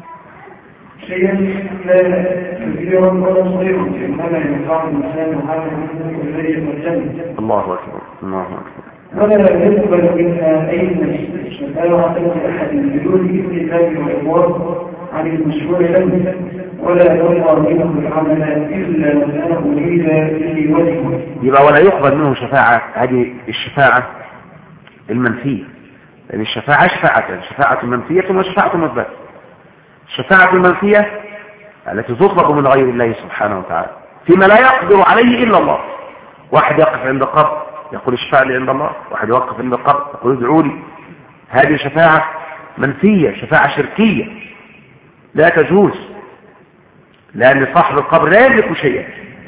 شيئا لا كثيرا ولا صغيرا إنما ينفع الإنسان هذا الذي يتجنب. الله أكبر الله أكبر. ولا يقبل منها أي شفاعة لأحد بدون إذن الله والإموال عن المشروع له، ولا يرضى منه العمل إلا أنه أريد به وجهه. يبقى ولا يقبل منه شفاعة، هذه الشفاعة المنفية، لأن الشفاعة شفاعة منفية وشفاعة مثبتة. الشفاعة المنفية التي تطلب من غير الله سبحانه وتعالى فيما لا يقدر عليه إلا الله. واحد يقف عند قبر يقول اشفع لي عند الله، واحد يوقف عند قبر يقول ادعوا لي. هذه شفاعة منفية، شفاعة شركية لا تجوز، لأن صاحب القبر لا يملك شيئا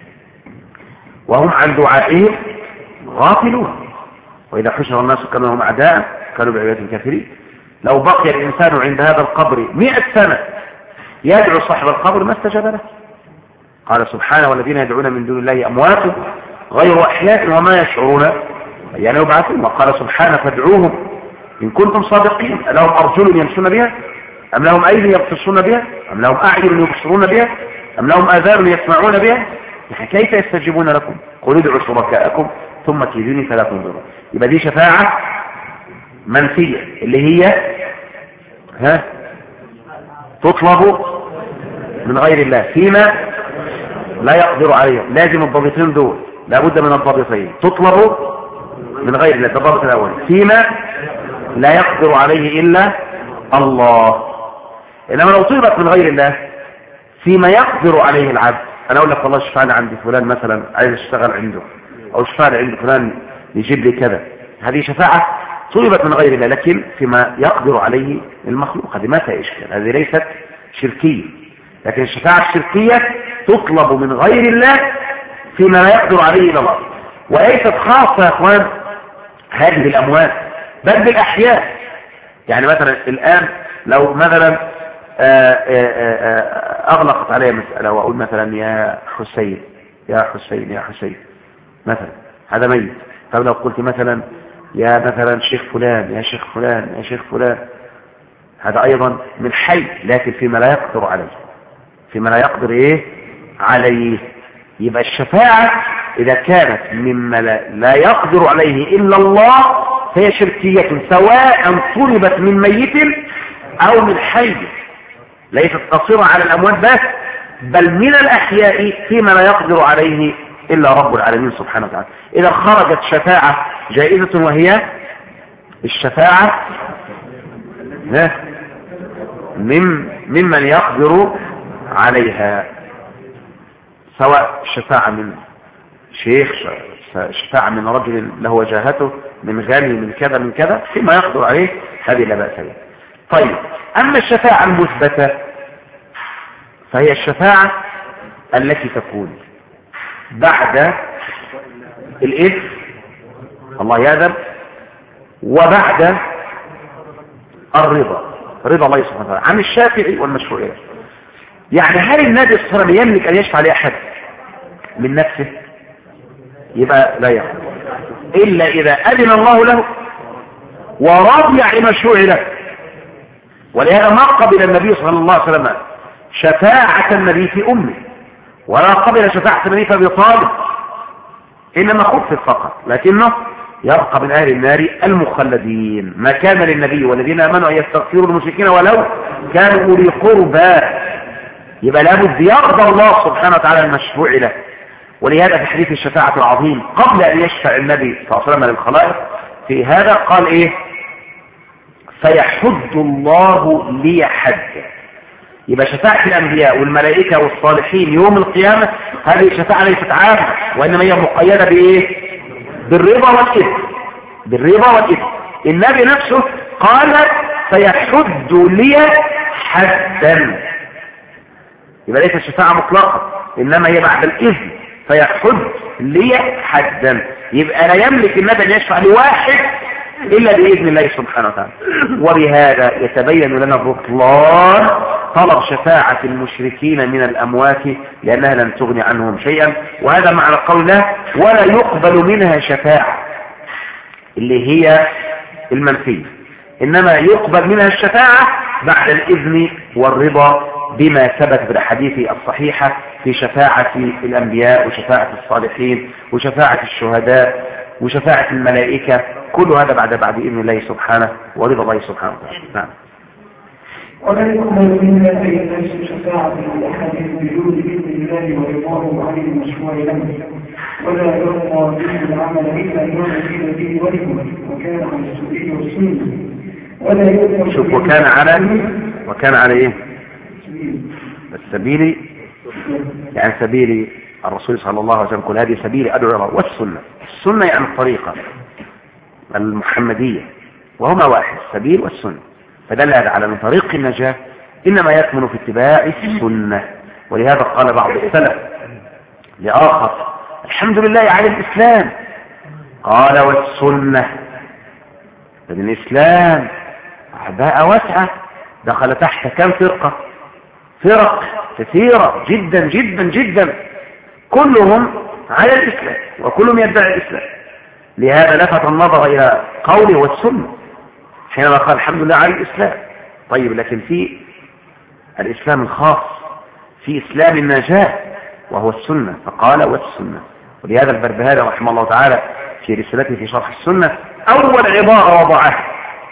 وهم عن دعائهم غافلون. وإذا حشر الناس كما هم أعداء كانوا بعبادة الكافرين. لو بقي الإنسان عند هذا القبر 100 سنة يدعو صاحب القبر ما استجاب له. قال سبحانه والذين يدعون من دون الله أموات غير أحياء وما يشعرون أيان يبعثون. وقال سبحانه فادعوهم إن كنتم صادقين لهم أرجل يمشون بها أم لهم أيدي يبطشون بها أم لهم أعين يبصرون بها أم لهم آذان يسمعون بها كيف يستجيبون لكم قل ادعوا شركاءكم ثم كيدوني فلا تنظرون. يبقى دي شفاعة منفية اللي هي تطلب من غير الله فيما لا يقدر عليه. لازم الضابطين دول، لابد من الضابطين. تطلب من غير الله، الضابط الأول، فيما لا يقدر عليه إلا الله. إنما لو طلبت من غير الله فيما يقدر عليه العبد، أنا أقول لك والله اشفع لي عند فلان مثلا، عايز اشتغل عنده، أو اشفع لي عند فلان يجيب لي كذا، هذه شفاعة طلبت من غير الله لكن فيما يقدر عليه المخلوق، هذه ما فيها إشكال، هذه ليست شركية. لكن الشفاعة الشركية تطلب من غير الله فيما لا يقدر عليه إلا الله، وليست خاصة يا أخوان هذه بالأموات بل بالأحياء. يعني مثلا الآن لو مثلا أغلقت علي مسألة وأقول مثلا يا حسين يا حسين يا حسين مثلا، هذا ميت. طب لو قلت مثلا يا مثلا شيخ فلان يا شيخ فلان يا شيخ فلان، هذا أيضا من حي لكن فيما لا يقدر عليه، فيما لا يقدر عليه. يبقى الشفاعة إذا كانت مما لا يقدر عليه إلا الله فهي شركية، سواء طلبت من ميت أو من حي، ليست قصيرة على الأموات بس، بل من الأحياء فيما لا يقدر عليه إلا رب العالمين سبحانه وتعالى. إذا خرجت شفاعة جائزة وهي الشفاعة ممن يقدر عليها، سواء شفاعة من شيخ، شفاعة من رجل له وجاهته، من غني، من كذا من كذا، فيما يقدر عليه هذه لا بأس بها. طيب، أما الشفاعة المثبتة فهي الشفاعة التي تكون بعد الإذن، الله يأذن، وبعد الرضا، رضا الله سبحانه وتعالى عن الشافعي والمشروع له. يعني هل النبي صلى الله عليه وسلم يملك أن يشفع لأحد من نفسه؟ يبقى لا يقدر إلا إذا أذن الله له ورضي عن المشروع له. ولهذا ما قبل النبي صلى الله عليه وسلم شفاعة النبي في أمه، ولا قبل شفاعة النبي في أبي طالب، إنما خفف فقط، لكنه يبقى من أهل النار المخلدين. ما كان للنبي والذين آمنوا أن يستغفروا المشركين ولو كانوا أولي قربى. يبقى لابد يرضى الله سبحانه وتعالى المشفوع له. ولهذا في حديث الشفاعة العظيم قبل أن يشفع النبي صلى الله عليه وسلم للخلائق في هذا قال فيحد الله لي حد. يبقى شفاعة الأنبياء والملائكة والصالحين يوم القيامة هذه الشفاعة ليست عامة، وإنما هي مقيدة بالرضا والإذن، بالرضا والإذن. النبي نفسه قال فيحد لي حدا، يبقى ليس الشفاعة مطلقة، إنما هي بعد الإذن، فيحد لي حدا. يبقى لا يملك النبي أن يشفع لواحد إلا بإذن الله سبحانه وتعالى. وبهذا يتبين لنا بطلان طلب شفاعة المشركين من الأموات لأنها لن تغني عنهم شيئا، وهذا معنى قوله ولا يقبل منها شفاعة اللي هي المنفية، إنما يقبل منها الشفاعة بعد الإذن والرضا بما ثبت بالأحاديث الصحيحة في شفاعة الأنبياء وشفاعة الصالحين وشفاعة الشهداء وشفاعة الملائكة، كل هذا بعد إذن الله سبحانه ورضا الله سبحانه وتعالى. نعم. ولا يقبل منا أي نفس شفاعة لأحد بدون إذن الله ورضاه عن المشروع له، ولا يرضى به العمل إلا يوم دين به وليه، وكان على السبيل والسنة. ولا يقبل شوف وكان على إيه؟ السبيل، يعني سبيل الرسول صلى الله عليه وسلم قل هذه سبيلي أدعو إلى الله، والسنة، السنة يعني الطريقة المحمدية، وهما واحد، السبيل والسنة. فدل هذا على من طريق النجاة إنما يكمن في اتباع السنة. ولهذا قال بعض السلف لآخر الحمد لله على الإسلام، قال والسنة. لأن الإسلام أعباء واسعة دخل تحت كم فرق كثيرة جدا جدا جدا، كلهم على الإسلام وكلهم يدعي الإسلام. لهذا لفت النظر إلى قوله والسنة حينما قال الحمد لله على الإسلام. طيب، لكن في الإسلام الخاص، في إسلام النجاة وهو السنة، فقال والسنة. ولهذا البربهاري رحمه الله تعالى في رسالته في شرح السنة أول عبارة وضعها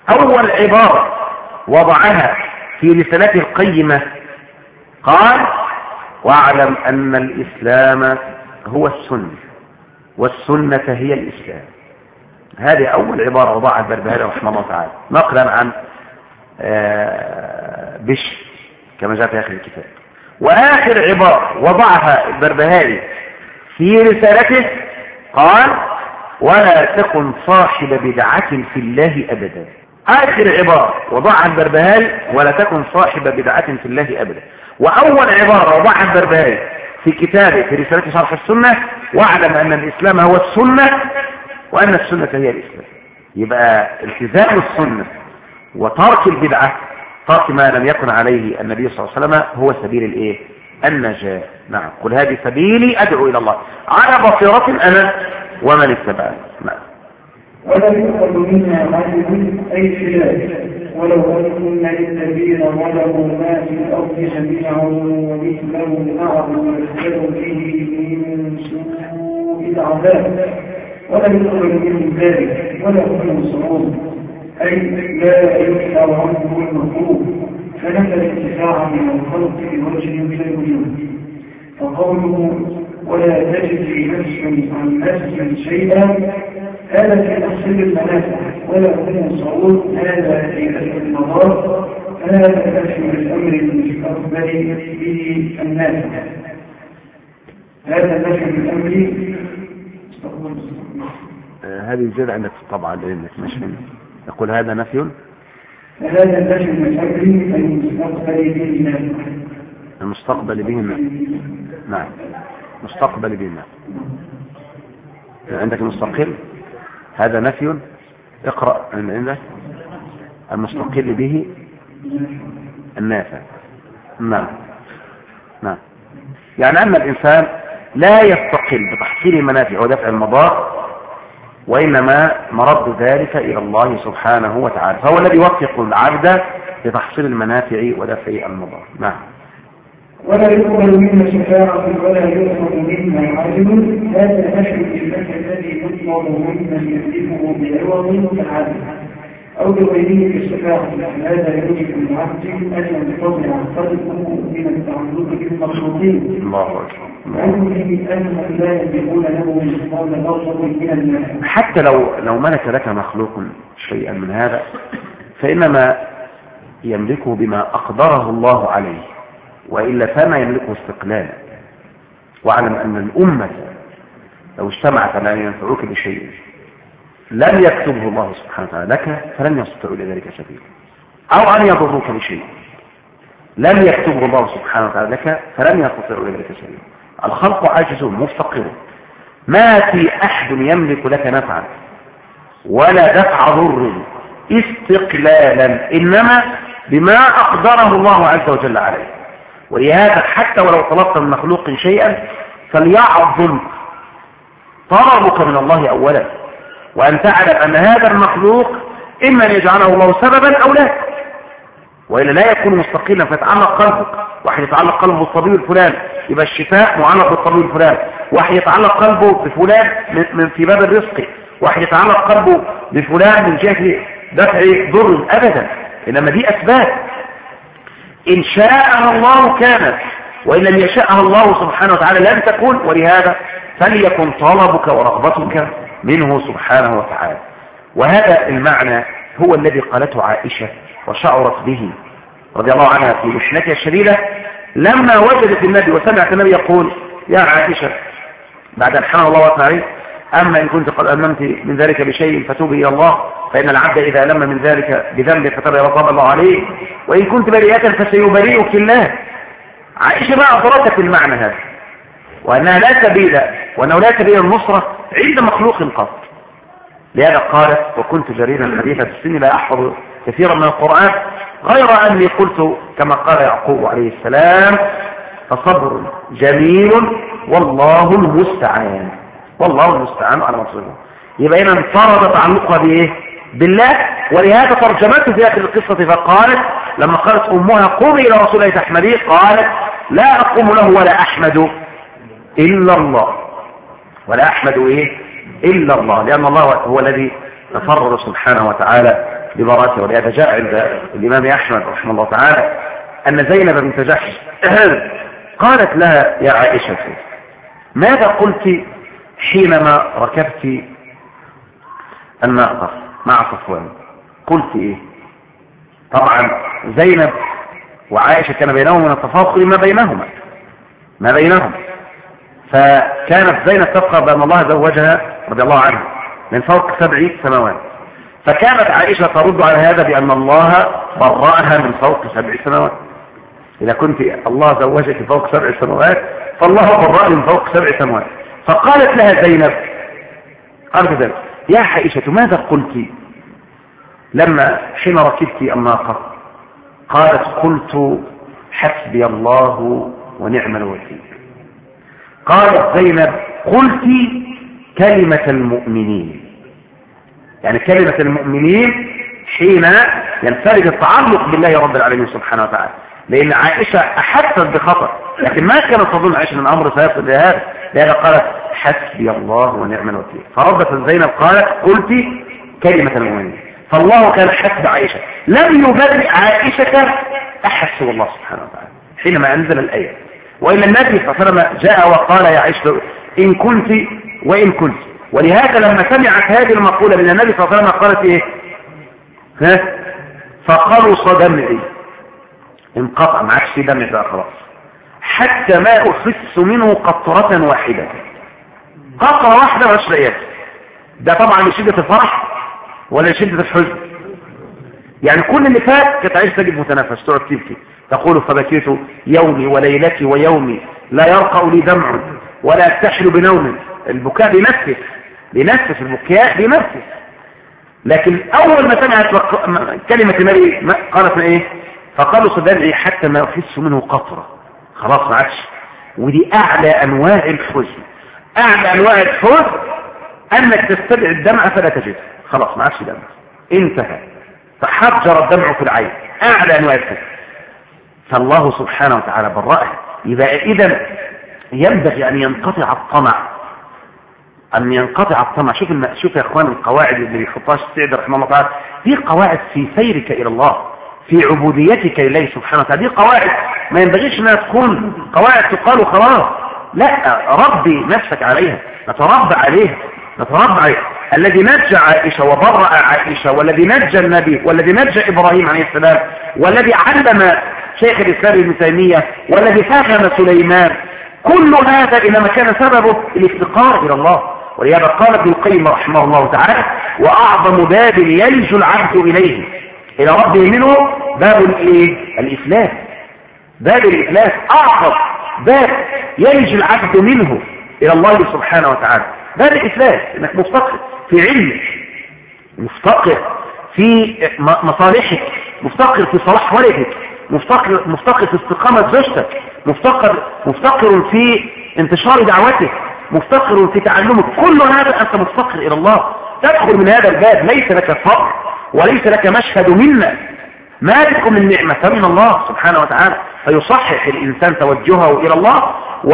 أول عبارة وضعها في رسالته القيمة قال: واعلم أن الإسلام هو السنة والسنة هي الإسلام. هذه أول عبارة وضعها البربهاري رحمه الله تعالى نقلا عن بشر كما جاء في آخر الكتاب. وآخر عبارة وضعها البربهاري في رسالته قال: ولا تكن صاحب بدعة في الله أبدا. آخر عبارة وضعها البربهاري: ولا تكن صاحب بدعة في الله أبدا. وأول عبارة وضعها البربهاري في كتابه في رسالته شرح السنة: واعلم أن الإسلام هو السنة وأن السنة هي الإسلام. يبقى التزام السنة وترك البدعة، ترك ما لم يكن عليه النبي صلى الله عليه وسلم، هو سبيل الايه؟ النجاة. نعم، قل هذه سبيلي أدعو إلى الله على بصيرة أنا ومن اتبعني. نعم. ولا يؤخذ منا عدل أي خلاف ولو أن للذين ظلموا ما في الأرض جميعا ومثله معه ويزداد فيه من سوء العذاب ولا يؤخذ منهم ذلك ولا هم ينصرون، أي لا يدفع عنه المطلوب، فنفى الانتفاع من الخلق بوجه من الوجوه. فقوله ولا تجد في نفس عن نفس شيئا هذا في تحصيل المنافع ولا هم ينصرون، هذا في نفي المضار، هذا نفي الأمر المستقبل به النافع، هذا نفي الأمر. هذه الزيادة عندك طبعا لأنك مش يقول هذا نفي، هذا نفي الأمر المستقبل به النافع، المستقبل به النافع. نعم، مستقبل به النافع. عندك المستقل هذا نفي، اقرأ عندك المستقل به النافع. نعم نعم، يعني أن الإنسان لا يستقل بتحصيل المنافع ودفع المضار، وإنما مرد ذلك إلى الله سبحانه وتعالى، فهو الذي يوفق العبد لتحصيل المنافع ودفع المضار. نعم. ولا يقبل منا شفاعة ولا يؤخذ منا عدل، هذا نفي الإثبات الذي يطلب ممن يكذبه بعوض كالعدل أو بغيره في الشفاعة. هذا يوجب العبد أن ينتظر قلبه من التعلق بالمخلوقين. الله أكبر. أنهم لا يملكون له مثقال ذرة من المال. حتى لو ملك لك مخلوق شيئا من هذا فإنما يملكه بما أقدره الله عليه، وإلا فما يملكه استقلالا. واعلم أن الأمة لو اجتمعت على أن ينفعوك بشيء لم يكتبه الله سبحانه وتعالى لك فلن يستطيعوا إلى ذلك سبيلا، أو أن يضروك بشيء لم يكتبه الله سبحانه وتعالى لك فلن يستطيعوا إلى ذلك سبيلا. الخلق عاجزون مفتقرون، ما في أحد يملك لك نفعا ولا دفع ضر استقلالا، إنما بما أقدره الله عز وجل عليه. ولهذا حتى ولو طلبت من مخلوق شيئا فليعظم طلبك من الله أولا، وأن تعلم أن هذا المخلوق إما أن يجعله الله سببا أو لا، وإلا لا يكون مستقلا فيتعلق قلبك. واحد يتعلق قلبه بالطبيب الفلان يبقى الشفاء معلق بالطبيب الفلان، واحد يتعلق قلبه بفلان من في باب الرزق، واحد يتعلق قلبه بفلان من جهة دفع ضر، أبدا، إنما دي أسباب إن شاءها الله كانت، وإن لم يشاءها الله سبحانه وتعالى لن تكون. ولهذا فليكن طلبك ورغبتك منه سبحانه وتعالى. وهذا المعنى هو الذي قالته عائشة وشعرت به رضي الله عنها في محنتها الشديدة لما وجدت النبي وسمعت النبي يقول: يا عائشة، بعد أن حمى الله وتعالى: أما إن كنت قد أممت من ذلك بشيء فتوبي إلى الله، فإن العبد إذا لم من ذلك بذنب فتاب يتوب الله عليه، وإن كنت بريئة فسيبرئك الله. عائشة ما أدركت المعنى هذا، وأنها لا سبيل، وأنه لا سبيل النصرة عند مخلوق قط. لهذا قالت: وكنت جريرا حديث السن لا أحفظ كثيرا من القرآن غير أني قلت كما قال يعقوب عليه السلام: فصبر جميل والله المستعان. والله المستعان على مصيره. يبقى هنا انفرد تعلقها بايه؟ بالله. ولهذا ترجمته في اخر القصه فقالت لما قالت امها: قومي الى رسول الله تحمديه، قالت: لا اقوم له ولا احمد الا الله. ولا احمد ايه؟ الا الله، لان الله هو الذي تفرد سبحانه وتعالى ببراءته. ولهذا جاء عند الإمام أحمد رحمه الله تعالى أن زينب بنت جحش قالت لها يا عائشة ماذا قلت حينما ركبت الناقة مع صفوان؟ قلت إيه؟ طبعا زينب وعائشة كان بينهم من التفاصيل ما بينهم، فكانت زينب تفخر بأن الله زوجها رضي الله عنها من فوق 7 سماوات، فكانت عائشة ترد على هذا بأن الله برأها من فوق 7 سماوات. إذا كنت الله زوجك فوق 7 سماوات فالله برأ من فوق 7 سماوات. فقالت لها زينب يا عائشة ماذا قلت لما حين ركبت الناقة؟ قالت قلت حسبي الله ونعم الوكيل. قالت زينب قلت كلمة المؤمنين، يعني كلمة المؤمنين حين ينفرد التعلق بالله رب العالمين سبحانه وتعالى، لأن عائشة أحست بخطر لكن ما كانت تظن عائشة من أمر سيصل لهذا، لأنها قالت حسبي الله ونعم الوكيل. فردت زينب قالت قلت كلمة المؤمنين، فالله كان حسب عائشة، لم يبرئ عائشة أحد سوى الله سبحانه وتعالى حينما أنزل الآية. وإلا النبي صلى الله عليه وسلم جاء وقال يا عائشة إن كنت وإن كنت. ولهذا لما سمعت هذه المقولة من النبي صلى الله عليه وسلم قالت إيه؟ فخلص دمعي، انقطع ما عادش في دمع بقى خلاص، حتى ما أحس منه قطرة واحدة، قطرة واحدة مش رأيت. ده طبعا لشدة الفرح ولا لشدة الحزن؟ يعني كل اللي فات كانت عايش تجد متنفس تقعد تبكي تقول فبكيت يومي وليلتي ويومي لا يرقى لي دمع ولا أستحل بنوم. البكاء بينفس البكاء بينفس. لكن أول ما سمعت كلمة النبي قالت ايه؟ فقالوا صدقني حتى ما أحس منه قطرة، خلاص ما عادش. ودي أعلى أنواع الحزن، أعلى أنواع الحزن أنك تستدعي الدمع فلا تجد، خلاص ما عادش دمع، انتهى، فحجر الدمع في العين، أعلى أنواع الحزن. فالله سبحانه وتعالى برأه. يبقى إذن ينبغي أن ينقطع الطمع. شوف يا أخوان القواعد اللي بيحطها السعدي رحمه الله تعالى، دي قواعد في سيرك إلى الله، في عبوديتك لله سبحانه وتعالى. دي قواعد ما ينبغيش انها تكون قواعد تقال خلاص، لا، ربي نفسك عليها، نتربى عليها. الذي نجى عائشة وبرأ عائشة، والذي نجى النبي، والذي نجى إبراهيم عليه السلام، والذي علم شيخ الإسلام ابن تيمية، والذي فهم سليمان، كل هذا إنما كان سببه الافتقار إلى الله. ولهذا قال ابن القيم رحمه الله تعالى وأعظم باب يلج العبد إليه إلى ربه منه باب الإفلاس. باب الإفلاس أعظم باب يلج العبد منه إلى الله سبحانه وتعالى، باب الإفلاس. إنك مفتقر في علمك، مفتقر في مصالحك، مفتقر في صلاح ولدك، مفتقر في استقامة زوجتك، مفتقر في انتشار دعوتك، مفتقر في تعلمك. كل هذا أنت مفتقر إلى الله. تدخل من هذا الباب ليس لك فقر وليس لك مشهد منا، ما بكم من نعمة من الله سبحانه وتعالى. فيصحح الإنسان توجهه إلى الله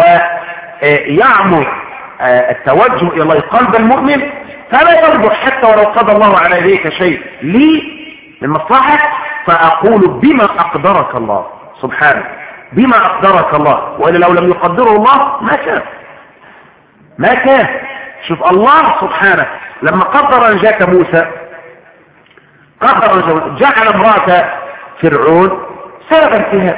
ويعمر التوجه إلى الله قلب المؤمن، فلا يرجع حتى ولو قضى الله على ذلك شيء لي من مصلحة، فأقول بما أقدرك الله سبحانه، بما أقدرك الله، وإلا لو لم يقدره الله ما كان. شوف الله سبحانه لما قدر نجاة موسى، جعل امرأة فرعون سبب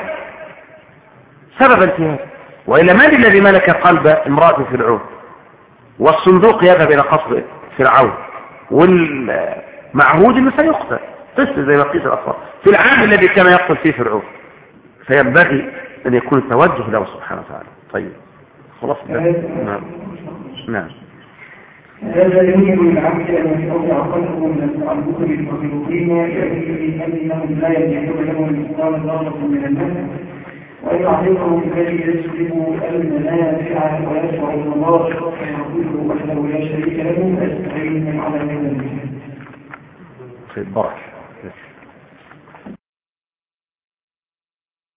انتهاء. وإلا من الذي ملك قلب امرأة فرعون؟ والصندوق يذهب إلى قصر فرعون، والمعهود انه سيقتل قصة زي بقية الأطفال في العام الذي كان يقتل فيه فرعون. فينبغي أن يكون التوجه له سبحانه وتعالى. طيب خلاص. نعم. هذا يوجب العبد أن يستودع قلبه من التعلق بالمخلوقين لأنهم لا يجدون لهم مثقال ذرة من النفس، ويعرفهم الذي يسلب المنافع ويشعر الله فيقول وحده لا شريك له أستعين على هذا. طيب بركة.